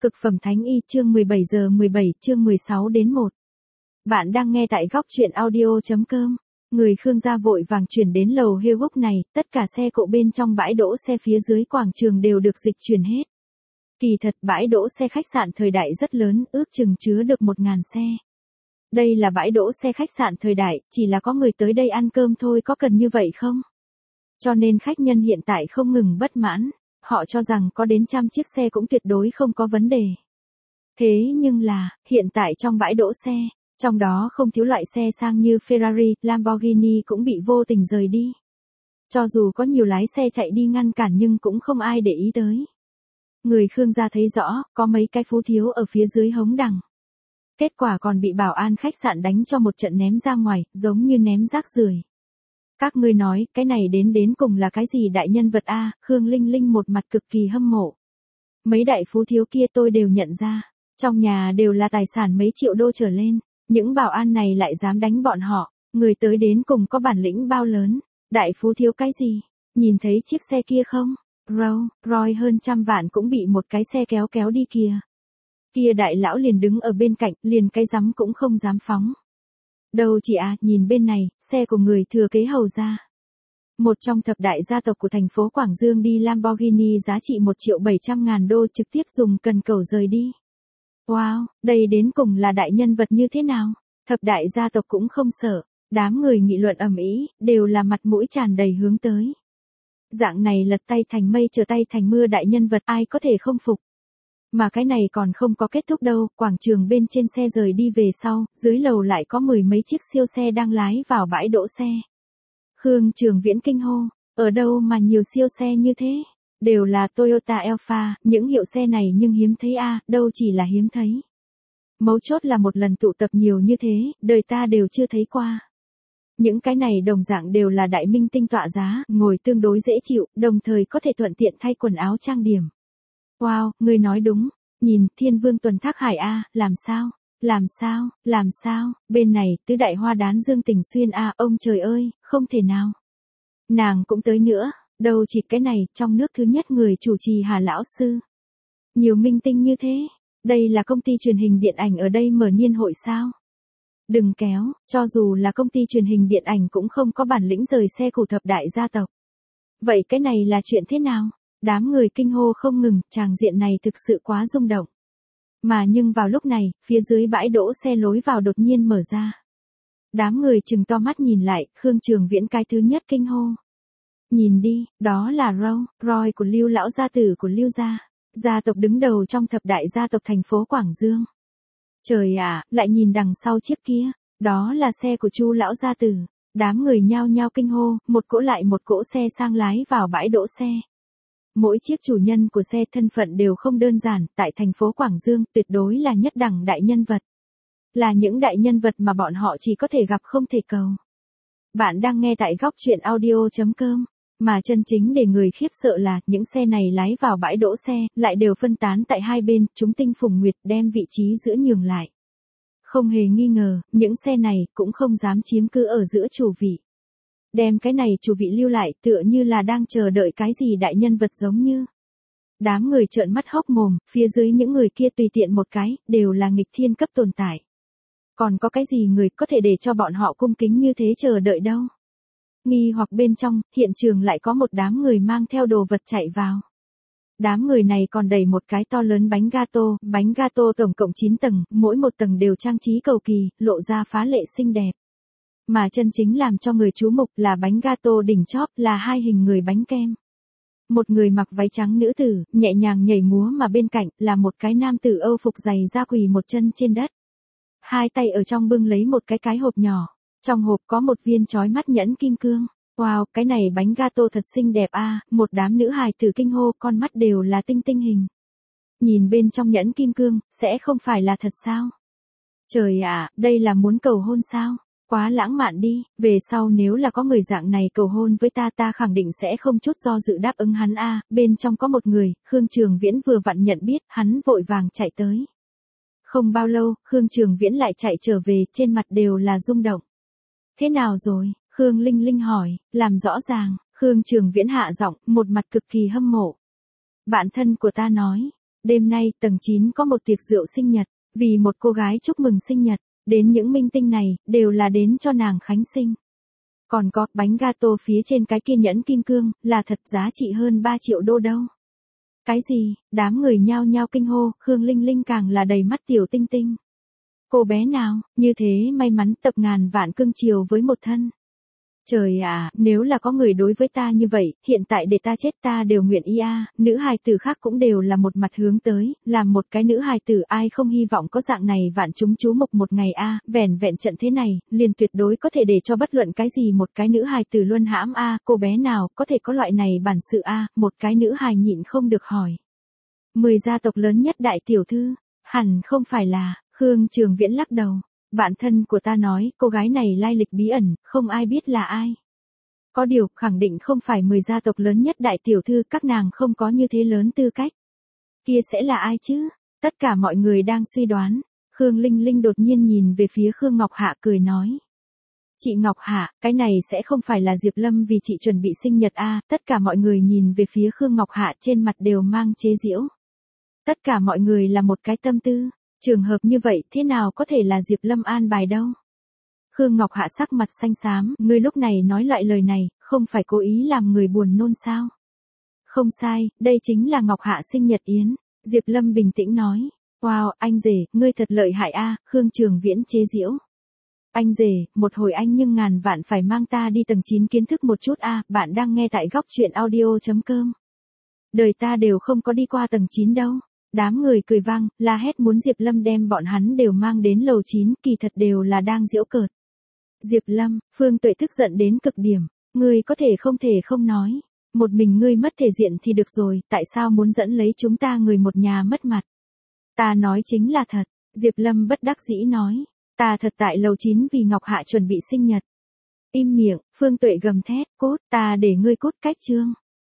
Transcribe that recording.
Cực phẩm thánh y chương 17 giờ 17 chương 16 đến 1. Bạn đang nghe tại góc truyện audio.com. Người Khương gia vội vàng chuyển đến lầu heo húc này, tất cả xe cộ bên trong bãi đỗ xe phía dưới quảng trường đều được dịch chuyển hết. Kỳ thật bãi đỗ xe khách sạn thời đại rất lớn, ước chừng chứa được 1.000 xe. Đây là bãi đỗ xe khách sạn thời đại, chỉ là có người tới đây ăn cơm thôi, có cần như vậy không? Cho nên khách nhân hiện tại không ngừng bất mãn. Họ cho rằng có đến 100 chiếc xe cũng tuyệt đối không có vấn đề. Thế nhưng là, hiện tại trong bãi đỗ xe, trong đó không thiếu loại xe sang như Ferrari, Lamborghini cũng bị vô tình rời đi. Cho dù có nhiều lái xe chạy đi ngăn cản nhưng cũng không ai để ý tới. Người Khương gia thấy rõ, có mấy cái phú thiếu ở phía dưới hống đằng. Kết quả còn bị bảo an khách sạn đánh cho một trận ném ra ngoài, giống như ném rác rưởi. Các ngươi nói, cái này đến cùng là cái gì đại nhân vật a? Khương Linh Linh một mặt cực kỳ hâm mộ. Mấy đại phú thiếu kia tôi đều nhận ra, trong nhà đều là tài sản mấy triệu đô trở lên, những bảo an này lại dám đánh bọn họ, người tới đến cùng có bản lĩnh bao lớn, đại phú thiếu cái gì? Nhìn thấy chiếc xe kia không? Roy hơn 100 vạn cũng bị một cái xe kéo đi kìa. Kia đại lão liền đứng ở bên cạnh, liền cái rắm cũng không dám phóng. Đâu chị à, nhìn bên này, xe của người thừa kế hầu gia. Một trong thập đại gia tộc của thành phố Quảng Dương đi Lamborghini giá trị 1.700.000 đô trực tiếp dùng cần cẩu rời đi. Wow, đây đến cùng là đại nhân vật như thế nào? Thập đại gia tộc cũng không sợ, đám người nghị luận ầm ĩ, đều là mặt mũi tràn đầy hướng tới. Dạng này lật tay thành mây trở tay thành mưa đại nhân vật ai có thể không phục. Mà cái này còn không có kết thúc đâu, quảng trường bên trên xe rời đi về sau, dưới lầu lại có 10 mấy chiếc siêu xe đang lái vào bãi đỗ xe. Khương Trường Viễn kinh hô, ở đâu mà nhiều siêu xe như thế? Đều là Toyota Alphard, những hiệu xe này nhưng hiếm thấy a, đâu chỉ là hiếm thấy. Mấu chốt là một lần tụ tập nhiều như thế, đời ta đều chưa thấy qua. Những cái này đồng dạng đều là đại minh tinh tọa giá, ngồi tương đối dễ chịu, đồng thời có thể thuận tiện thay quần áo trang điểm. Wow, ngươi nói đúng, nhìn Thiên Vương Tuần Thác Hải a, làm sao, bên này tứ đại hoa đán Dương Tình Xuyên a, ông trời ơi, không thể nào. Nàng cũng tới nữa, đâu chỉ cái này, trong nước thứ nhất người chủ trì Hà lão sư. Nhiều minh tinh như thế, đây là công ty truyền hình điện ảnh ở đây mở niên hội sao? Đừng kéo, cho dù là công ty truyền hình điện ảnh cũng không có bản lĩnh rời xe của thập đại gia tộc. Vậy cái này là chuyện thế nào? Đám người kinh hô không ngừng, tràng diện này thực sự quá rung động. Mà nhưng vào lúc này, phía dưới bãi đỗ xe lối vào đột nhiên mở ra. Đám người trừng to mắt nhìn lại, Khương Trường Viễn cái thứ nhất kinh hô. Nhìn đi, đó là Roy của Lưu lão gia tử của Lưu gia, gia tộc đứng đầu trong thập đại gia tộc thành phố Quảng Dương. Trời ạ, lại nhìn đằng sau chiếc kia, đó là xe của Chu lão gia tử. Đám người nhao nhao kinh hô, một cỗ lại một cỗ xe sang lái vào bãi đỗ xe. Mỗi chiếc chủ nhân của xe thân phận đều không đơn giản, tại thành phố Quảng Dương tuyệt đối là nhất đẳng đại nhân vật. Là những đại nhân vật mà bọn họ chỉ có thể gặp không thể cầu. Bạn đang nghe tại góc truyện audio.com, mà chân chính để người khiếp sợ là những xe này lái vào bãi đỗ xe, lại đều phân tán tại hai bên, chúng tinh phùng nguyệt đem vị trí giữa nhường lại. Không hề nghi ngờ, những xe này cũng không dám chiếm cứ ở giữa chủ vị. Đem cái này chủ vị lưu lại tựa như là đang chờ đợi cái gì đại nhân vật giống như. Đám người trợn mắt hốc mồm, phía dưới những người kia tùy tiện một cái, đều là nghịch thiên cấp tồn tại. Còn có cái gì người có thể để cho bọn họ cung kính như thế chờ đợi đâu. Nghi hoặc bên trong, hiện trường lại có một đám người mang theo đồ vật chạy vào. Đám người này còn đẩy một cái to lớn bánh gato tổng cộng 9 tầng, mỗi một tầng đều trang trí cầu kỳ, lộ ra phá lệ xinh đẹp. Mà chân chính làm cho người chú mục là bánh gato đỉnh chóp là hai hình người bánh kem. Một người mặc váy trắng nữ tử, nhẹ nhàng nhảy múa mà bên cạnh là một cái nam tử Âu phục giày da quỳ một chân trên đất. Hai tay ở trong bưng lấy một cái hộp nhỏ, trong hộp có một viên chói mắt nhẫn kim cương. Wow, cái này bánh gato thật xinh đẹp a, một đám nữ hài tử kinh hô, con mắt đều là tinh tinh hình. Nhìn bên trong nhẫn kim cương, sẽ không phải là thật sao? Trời ạ, đây là muốn cầu hôn sao? Quá lãng mạn đi, về sau nếu là có người dạng này cầu hôn với ta khẳng định sẽ không chút do dự đáp ứng hắn a. Bên trong có một người, Khương Trường Viễn vừa vặn nhận biết, hắn vội vàng chạy tới. Không bao lâu, Khương Trường Viễn lại chạy trở về, trên mặt đều là rung động. Thế nào rồi? Khương Linh Linh hỏi, làm rõ ràng. Khương Trường Viễn hạ giọng, một mặt cực kỳ hâm mộ. Bạn thân của ta nói, Đêm nay, tầng 9 có một tiệc rượu sinh nhật, vì một cô gái chúc mừng sinh nhật, đến những minh tinh này, đều là đến cho nàng khánh sinh. Còn có, bánh gato phía trên cái kia nhẫn kim cương, là thật giá trị hơn 3 triệu đô đâu. Cái gì, đám người nhao nhao kinh hô, Khương Linh Linh càng là đầy mắt tiểu tinh tinh. Cô bé nào, như thế may mắn tập ngàn vạn cưng chiều với một thân. Trời ạ, nếu là có người đối với ta như vậy, hiện tại để ta chết ta đều nguyện ý a. Nữ hài tử khác cũng đều là một mặt hướng tới, làm một cái nữ hài tử ai không hy vọng có dạng này vạn chúng chú mục một ngày a. Vẻn vẹn trận thế này, liền tuyệt đối có thể để cho bất luận cái gì một cái nữ hài tử luân hãm a. Cô bé nào có thể có loại này bản sự a. Một cái nữ hài nhịn không được hỏi. 10 gia tộc lớn nhất đại tiểu thư, hẳn không phải là. Khương Trường Viễn lắc đầu. Bạn thân của ta nói, cô gái này lai lịch bí ẩn, không ai biết là ai. Có điều, khẳng định không phải 10 gia tộc lớn nhất đại tiểu thư, các nàng không có như thế lớn tư cách. Kia sẽ là ai chứ? Tất cả mọi người đang suy đoán. Khương Linh Linh đột nhiên nhìn về phía Khương Ngọc Hạ cười nói. Chị Ngọc Hạ, cái này sẽ không phải là Diệp Lâm vì chị chuẩn bị sinh nhật a. Tất cả mọi người nhìn về phía Khương Ngọc Hạ trên mặt đều mang chế giễu. Tất cả mọi người là một cái tâm tư. Trường hợp như vậy thế nào có thể là Diệp Lâm an bài đâu. Khương Ngọc Hạ sắc mặt xanh xám, ngươi lúc này nói loại lời này, không phải cố ý làm người buồn nôn sao. Không sai, đây chính là Ngọc Hạ sinh nhật yến. Diệp Lâm bình tĩnh nói. Wow, anh rể, ngươi thật lợi hại a. Khương Trường Viễn chế giễu. Anh rể, một hồi anh nhưng ngàn vạn phải mang ta đi tầng 9 kiến thức một chút a. Bạn đang nghe tại góc truyện audio.com. Đời ta đều không có đi qua tầng 9 đâu. Đám người cười vang, la hét muốn Diệp Lâm đem bọn hắn đều mang đến lầu 9, kỳ thật đều là đang giễu cợt. Diệp Lâm, Phương Tuệ tức giận đến cực điểm, ngươi có thể không nói, một mình ngươi mất thể diện thì được rồi, tại sao muốn dẫn lấy chúng ta người một nhà mất mặt? Ta nói chính là thật, Diệp Lâm bất đắc dĩ nói, ta thật tại lầu 9 vì Ngọc Hạ chuẩn bị sinh nhật. Im miệng, Phương Tuệ gầm thét, cốt, ta để ngươi cốt cách chương.